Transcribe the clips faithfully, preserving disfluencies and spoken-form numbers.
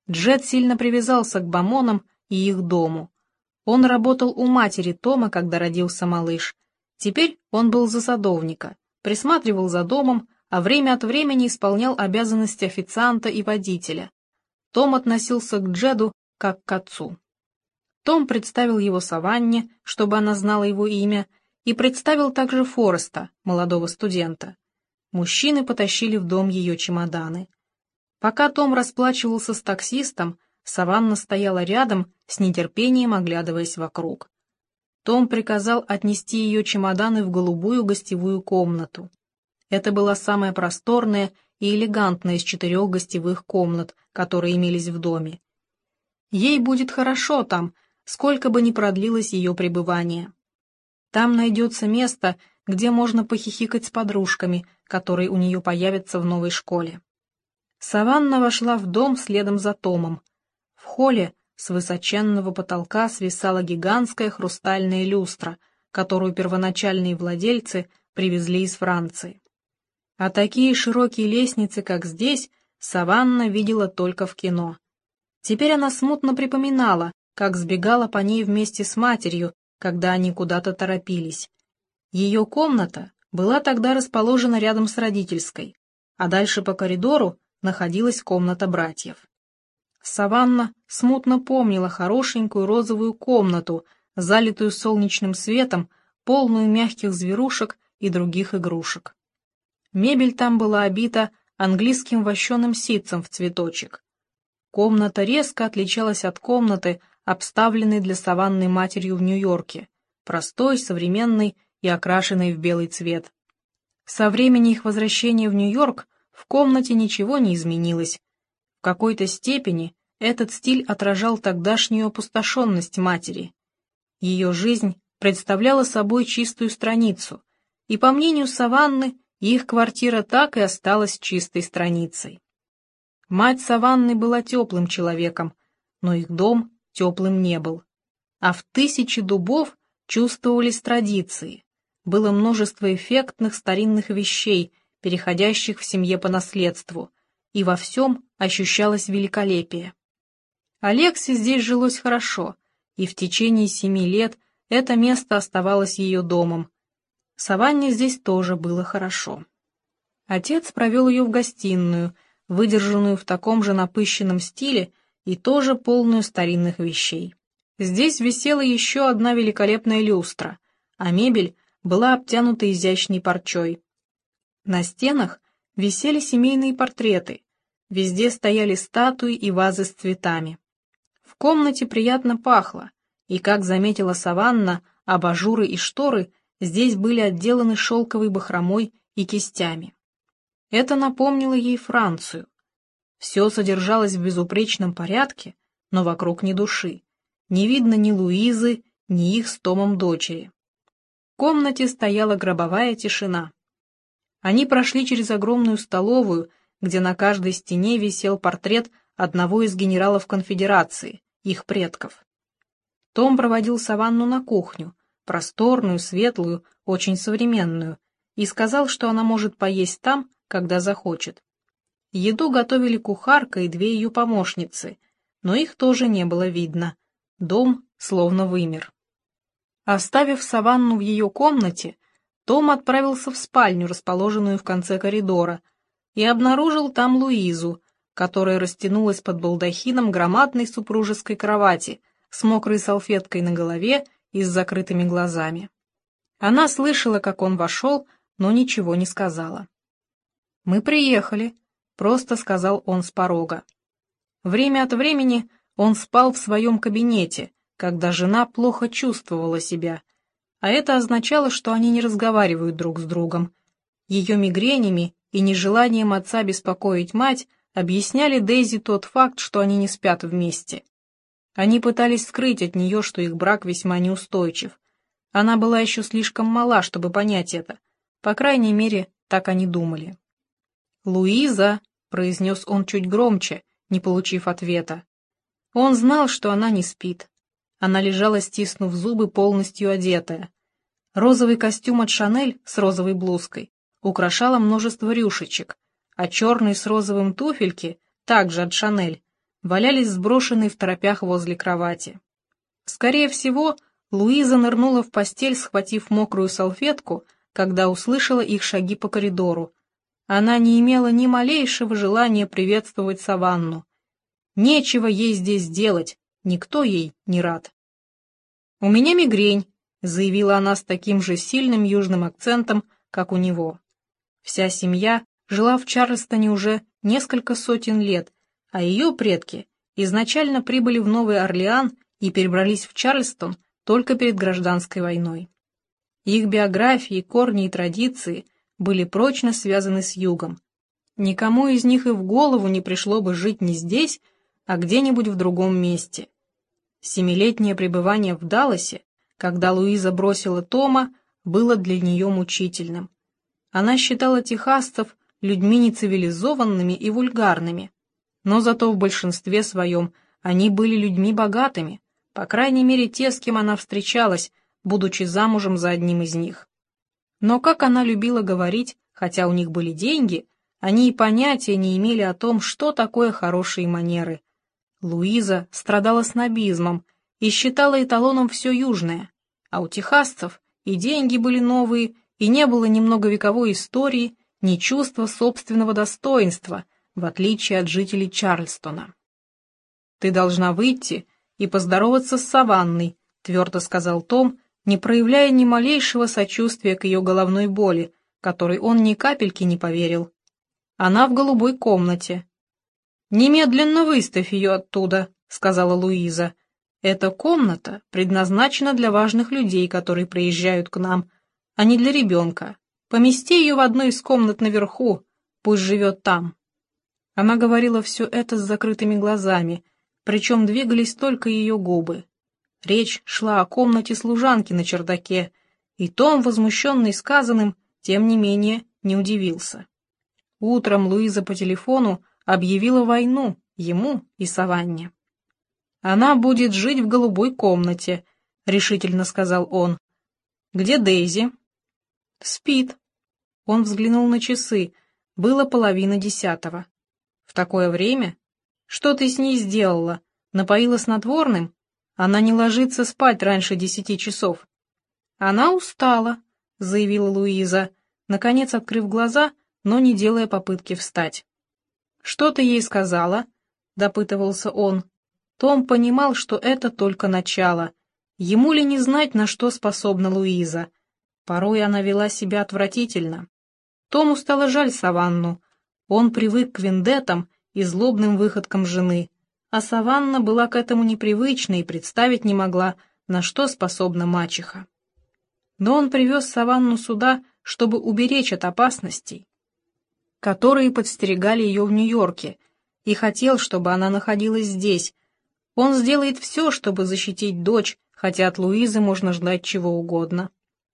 Джет сильно привязался к Бамонам и их дому. Он работал у матери Тома, когда родился малыш. Теперь он был за садовника, присматривал за домом, а время от времени исполнял обязанности официанта и водителя. Том относился к Джеду как к отцу. Том представил его Саванне, чтобы она знала его имя, и представил также Фореста, молодого студента. Мужчины потащили в дом ее чемоданы. Пока Том расплачивался с таксистом, Саванна стояла рядом, с нетерпением оглядываясь вокруг. Том приказал отнести ее чемоданы в голубую гостевую комнату. Это была самая просторная и элегантная из четырех гостевых комнат, которые имелись в доме. Ей будет хорошо там, сколько бы ни продлилось ее пребывание. Там найдется место, где можно похихикать с подружками, которые у нее появятся в новой школе. Саванна вошла в дом следом за Томом. В холле с высоченного потолка свисала гигантская хрустальная люстра, которую первоначальные владельцы привезли из Франции. А такие широкие лестницы, как здесь, Саванна видела только в кино. Теперь она смутно припоминала, как сбегала по ней вместе с матерью, когда они куда-то торопились. Ее комната была тогда расположена рядом с родительской, а дальше по коридору находилась комната братьев. Саванна смутно помнила хорошенькую розовую комнату, залитую солнечным светом, полную мягких зверушек и других игрушек. Мебель там была обита английским вощеным ситцем в цветочек. Комната резко отличалась от комнаты, обставленной для Саванны матерью в Нью-Йорке, простой, современной и окрашенной в белый цвет. Со времени их возвращения в Нью-Йорк в комнате ничего не изменилось. В какой-то степени этот стиль отражал тогдашнюю опустошенность матери. Ее жизнь представляла собой чистую страницу, и, по мнению Саванны, их квартира так и осталась чистой страницей. Мать Саванны была теплым человеком, но их дом теплым не был. А в тысячи дубов чувствовались традиции, было множество эффектных старинных вещей, переходящих в семье по наследству, и во всем ощущалось великолепие. Алексе здесь жилось хорошо, и в течение семи лет это место оставалось ее домом. Саванне здесь тоже было хорошо. Отец провел ее в гостиную, выдержанную в таком же напыщенном стиле и тоже полную старинных вещей. Здесь висела еще одна великолепная люстра, а мебель была обтянута изящной парчой. На стенах висели семейные портреты, везде стояли статуи и вазы с цветами. В комнате приятно пахло, и, как заметила Саванна, абажуры и шторы здесь были отделаны шелковой бахромой и кистями. Это напомнило ей Францию. Все содержалось в безупречном порядке, но вокруг ни души. Не видно ни Луизы, ни их с Томом дочери. В комнате стояла гробовая тишина. Они прошли через огромную столовую, где на каждой стене висел портрет одного из генералов конфедерации, их предков. Том проводил Саванну на кухню, просторную, светлую, очень современную, и сказал, что она может поесть там, когда захочет. Еду готовили кухарка и две ее помощницы, но их тоже не было видно. Дом словно вымер. Оставив Саванну в ее комнате, Том отправился в спальню, расположенную в конце коридора, и обнаружил там Луизу, которая растянулась под балдахином громадной супружеской кровати с мокрой салфеткой на голове и с закрытыми глазами. Она слышала, как он вошел, но ничего не сказала. «Мы приехали», — просто сказал он с порога. Время от времени он спал в своем кабинете, когда жена плохо чувствовала себя, а это означало, что они не разговаривают друг с другом. Ее мигренями и нежеланием отца беспокоить мать объясняли Дейзи тот факт, что они не спят вместе. Они пытались скрыть от нее, что их брак весьма неустойчив. Она была еще слишком мала, чтобы понять это. По крайней мере, так они думали. «Луиза», — произнес он чуть громче, не получив ответа. Он знал, что она не спит. Она лежала, стиснув зубы, полностью одетая. Розовый костюм от Шанель с розовой блузкой украшало множество рюшечек, а черные с розовым туфельки, также от Шанель, валялись сброшенные в торопях возле кровати. Скорее всего, Луиза нырнула в постель, схватив мокрую салфетку, когда услышала их шаги по коридору. Она не имела ни малейшего желания приветствовать Саванну. Нечего ей здесь делать, никто ей не рад. «У меня мигрень», — заявила она с таким же сильным южным акцентом, как у него. Вся семья жила в Чарльстоне уже несколько сотен лет, а ее предки изначально прибыли в Новый Орлеан и перебрались в Чарльстон только перед гражданской войной. Их биографии, корни и традиции были прочно связаны с югом. Никому из них и в голову не пришло бы жить не здесь, а где-нибудь в другом месте. Семилетнее пребывание в Далласе, когда Луиза бросила Тома, было для нее мучительным. Она считала техасцев людьми нецивилизованными и вульгарными, но зато в большинстве своем они были людьми богатыми, по крайней мере те, с кем она встречалась, будучи замужем за одним из них. Но, как она любила говорить, хотя у них были деньги, они и понятия не имели о том, что такое хорошие манеры. Луиза страдала снобизмом и считала эталоном все южное, а у техасцев и деньги были новые, и не было ни многовековой истории, ни чувства собственного достоинства, в отличие от жителей Чарльстона. «Ты должна выйти и поздороваться с Саванной», — твердо сказал Том, не проявляя ни малейшего сочувствия к ее головной боли, которой он ни капельки не поверил. «Она в голубой комнате». «Немедленно выставь ее оттуда», — сказала Луиза. «Эта комната предназначена для важных людей, которые приезжают к нам, а не для ребенка. Помести ее в одну из комнат наверху, пусть живет там». Она говорила все это с закрытыми глазами, причем двигались только ее губы. Речь шла о комнате служанки на чердаке, и Том, возмущенный сказанным, тем не менее не удивился. Утром Луиза по телефону объявила войну ему и Саванне. «Она будет жить в голубой комнате», — решительно сказал он. «Где Дейзи?» «Спит». Он взглянул на часы. Было половина десятого. «В такое время? Что ты с ней сделала? Напоила снотворным? Она не ложится спать раньше десяти часов». «Она устала», — заявила Луиза, наконец открыв глаза, но не делая попытки встать. «Что ты ей сказала?» — допытывался он. Том понимал, что это только начало. Ему ли не знать, на что способна Луиза? Порой она вела себя отвратительно. Тому стало жаль Саванну. Он привык к вендеттам и злобным выходкам жены, а Саванна была к этому непривычна и представить не могла, на что способна мачеха. Но он привез Саванну сюда, чтобы уберечь от опасностей, которые подстерегали ее в Нью-Йорке, и хотел, чтобы она находилась здесь. Он сделает все, чтобы защитить дочь, хотя от Луизы можно ждать чего угодно.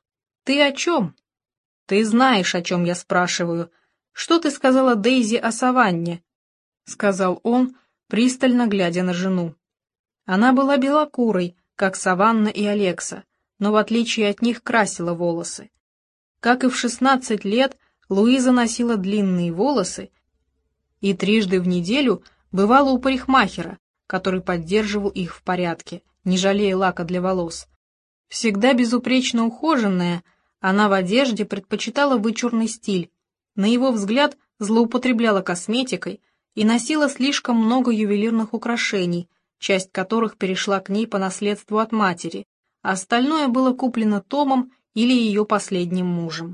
«Ты о чем?» «Ты знаешь, о чем я спрашиваю. Что ты сказала Дейзи о Саванне?» — сказал он, пристально глядя на жену. Она была белокурой, как Саванна и Алекса, но в отличие от них красила волосы. Как и в шестнадцать лет, Луиза носила длинные волосы и трижды в неделю бывала у парикмахера, который поддерживал их в порядке, не жалея лака для волос. Всегда безупречно ухоженная, она в одежде предпочитала вычурный стиль, на его взгляд злоупотребляла косметикой и носила слишком много ювелирных украшений, часть которых перешла к ней по наследству от матери, а остальное было куплено Томом или ее последним мужем.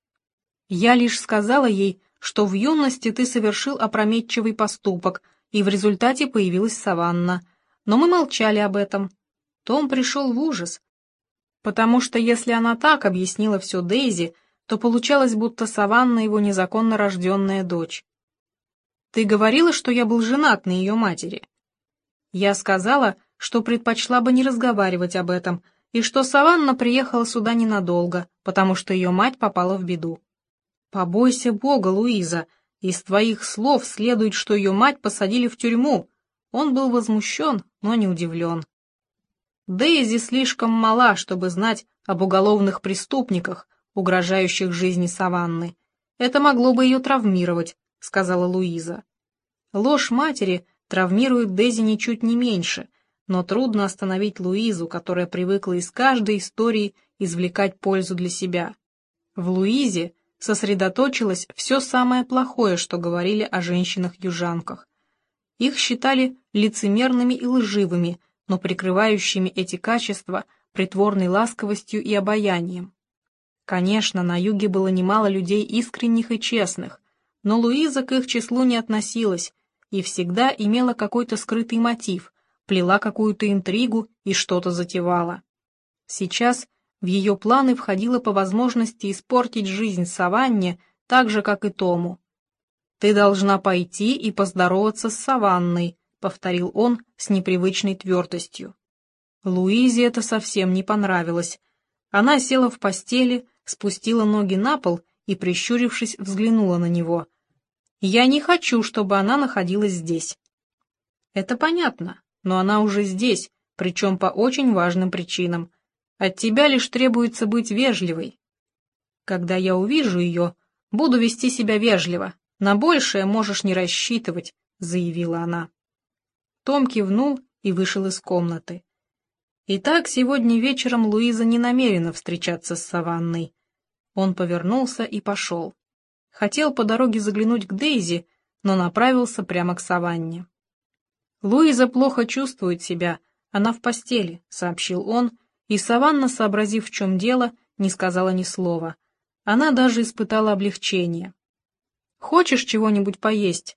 «Я лишь сказала ей, что в юности ты совершил опрометчивый поступок, и в результате появилась Саванна, но мы молчали об этом». Том пришел в ужас, потому что если она так объяснила все Дейзи, то получалось, будто Саванна его незаконно рожденная дочь. «Ты говорила, что я был женат на ее матери?» «Я сказала, что предпочла бы не разговаривать об этом, и что Саванна приехала сюда ненадолго, потому что ее мать попала в беду». «Побойся Бога, Луиза, из твоих слов следует, что ее мать посадили в тюрьму». Он был возмущен, но не удивлен. Дейзи слишком мала, чтобы знать об уголовных преступниках, угрожающих жизни Саванны. Это могло бы ее травмировать, сказала Луиза. Ложь матери травмирует Дейзи ничуть не меньше, но трудно остановить Луизу, которая привыкла из каждой истории извлекать пользу для себя. В Луизе сосредоточилось все самое плохое, что говорили о женщинах-южанках. Их считали лицемерными и лживыми, но прикрывающими эти качества притворной ласковостью и обаянием. Конечно, на юге было немало людей искренних и честных, но Луиза к их числу не относилась и всегда имела какой-то скрытый мотив, плела какую-то интригу и что-то затевала. Сейчас в ее планы входило по возможности испортить жизнь Саванне так же, как и Тому. «Ты должна пойти и поздороваться с Саванной», — повторил он с непривычной твердостью. Луизе это совсем не понравилось. Она села в постели, спустила ноги на пол и, прищурившись, взглянула на него. «Я не хочу, чтобы она находилась здесь». «Это понятно, но она уже здесь, причем по очень важным причинам. От тебя лишь требуется быть вежливой. Когда я увижу ее, буду вести себя вежливо. На большее можешь не рассчитывать», — заявила она. Том кивнул и вышел из комнаты. Итак, сегодня вечером Луиза не намерена встречаться с Саванной. Он повернулся и пошел. Хотел по дороге заглянуть к Дейзи, но направился прямо к Саванне. «Луиза плохо чувствует себя, она в постели», — сообщил он, и Саванна, сообразив, в чем дело, не сказала ни слова. Она даже испытала облегчение. «Хочешь чего-нибудь поесть?»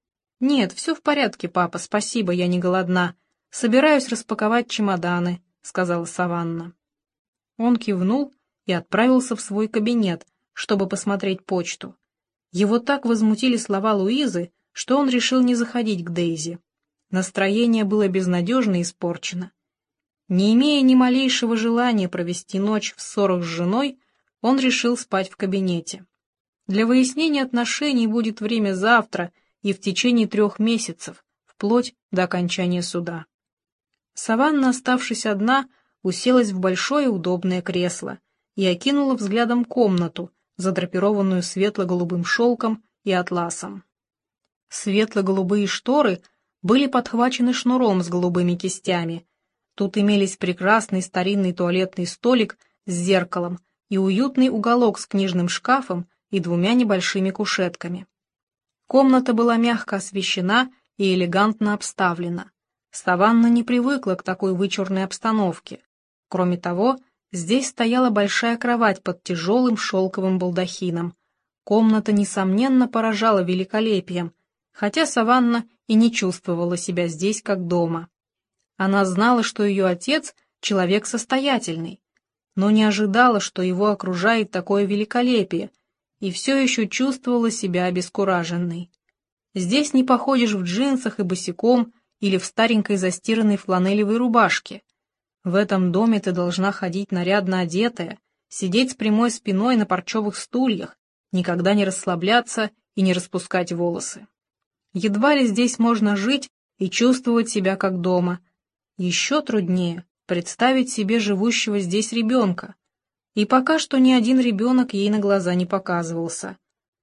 «Нет, все в порядке, папа, спасибо, я не голодна. Собираюсь распаковать чемоданы», — сказала Саванна. Он кивнул и отправился в свой кабинет, чтобы посмотреть почту. Его так возмутили слова Луизы, что он решил не заходить к Дейзи. Настроение было безнадежно испорчено. Не имея ни малейшего желания провести ночь в ссорах с женой, он решил спать в кабинете. Для выяснения отношений будет время завтра и в течение трех месяцев, вплоть до окончания суда. Саванна, оставшись одна, уселась в большое удобное кресло и окинула взглядом комнату, задрапированную светло-голубым шелком и атласом. Светло-голубые шторы были подхвачены шнуром с голубыми кистями. Тут имелись прекрасный старинный туалетный столик с зеркалом и уютный уголок с книжным шкафом и двумя небольшими кушетками. Комната была мягко освещена и элегантно обставлена. Саванна не привыкла к такой вычурной обстановке. Кроме того, здесь стояла большая кровать под тяжелым шелковым балдахином. Комната, несомненно, поражала великолепием, хотя Саванна и не чувствовала себя здесь как дома. Она знала, что ее отец — человек состоятельный, но не ожидала, что его окружает такое великолепие, и все еще чувствовала себя обескураженной. Здесь не походишь в джинсах и босиком или в старенькой застиранной фланелевой рубашке. В этом доме ты должна ходить нарядно одетая, сидеть с прямой спиной на парчевых стульях, никогда не расслабляться и не распускать волосы. Едва ли здесь можно жить и чувствовать себя как дома. Еще труднее представить себе живущего здесь ребенка. И пока что ни один ребенок ей на глаза не показывался.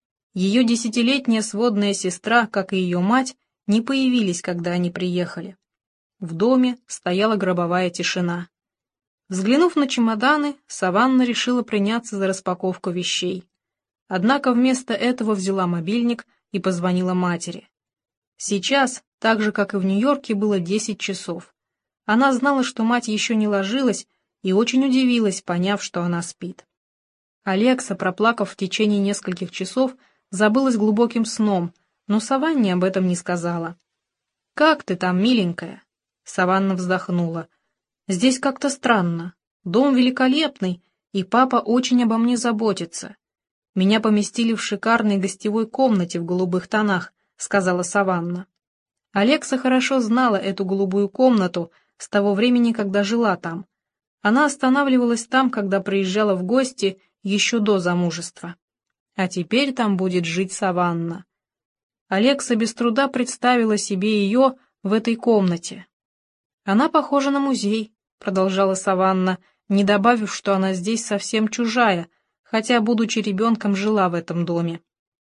Ее десятилетняя сводная сестра, как и ее мать, не появились, когда они приехали. В доме стояла гробовая тишина. Взглянув на чемоданы, Саванна решила приняться за распаковку вещей. Однако вместо этого взяла мобильник и позвонила матери. Сейчас, так же, как и в Нью-Йорке, было десять часов. Она знала, что мать еще не ложилась, и очень удивилась, поняв, что она спит. Алекса, проплакав в течение нескольких часов, забылась глубоким сном, но Саванне об этом не сказала. «Как ты там, миленькая?» Саванна вздохнула. «Здесь как-то странно. Дом великолепный, и папа очень обо мне заботится. Меня поместили в шикарной гостевой комнате в голубых тонах», — сказала Саванна. Алекса хорошо знала эту голубую комнату с того времени, когда жила там. Она останавливалась там, когда приезжала в гости еще до замужества. А теперь там будет жить Саванна. Алекса без труда представила себе ее в этой комнате. «Она похожа на музей», — продолжала Саванна, не добавив, что она здесь совсем чужая, хотя, будучи ребенком, жила в этом доме.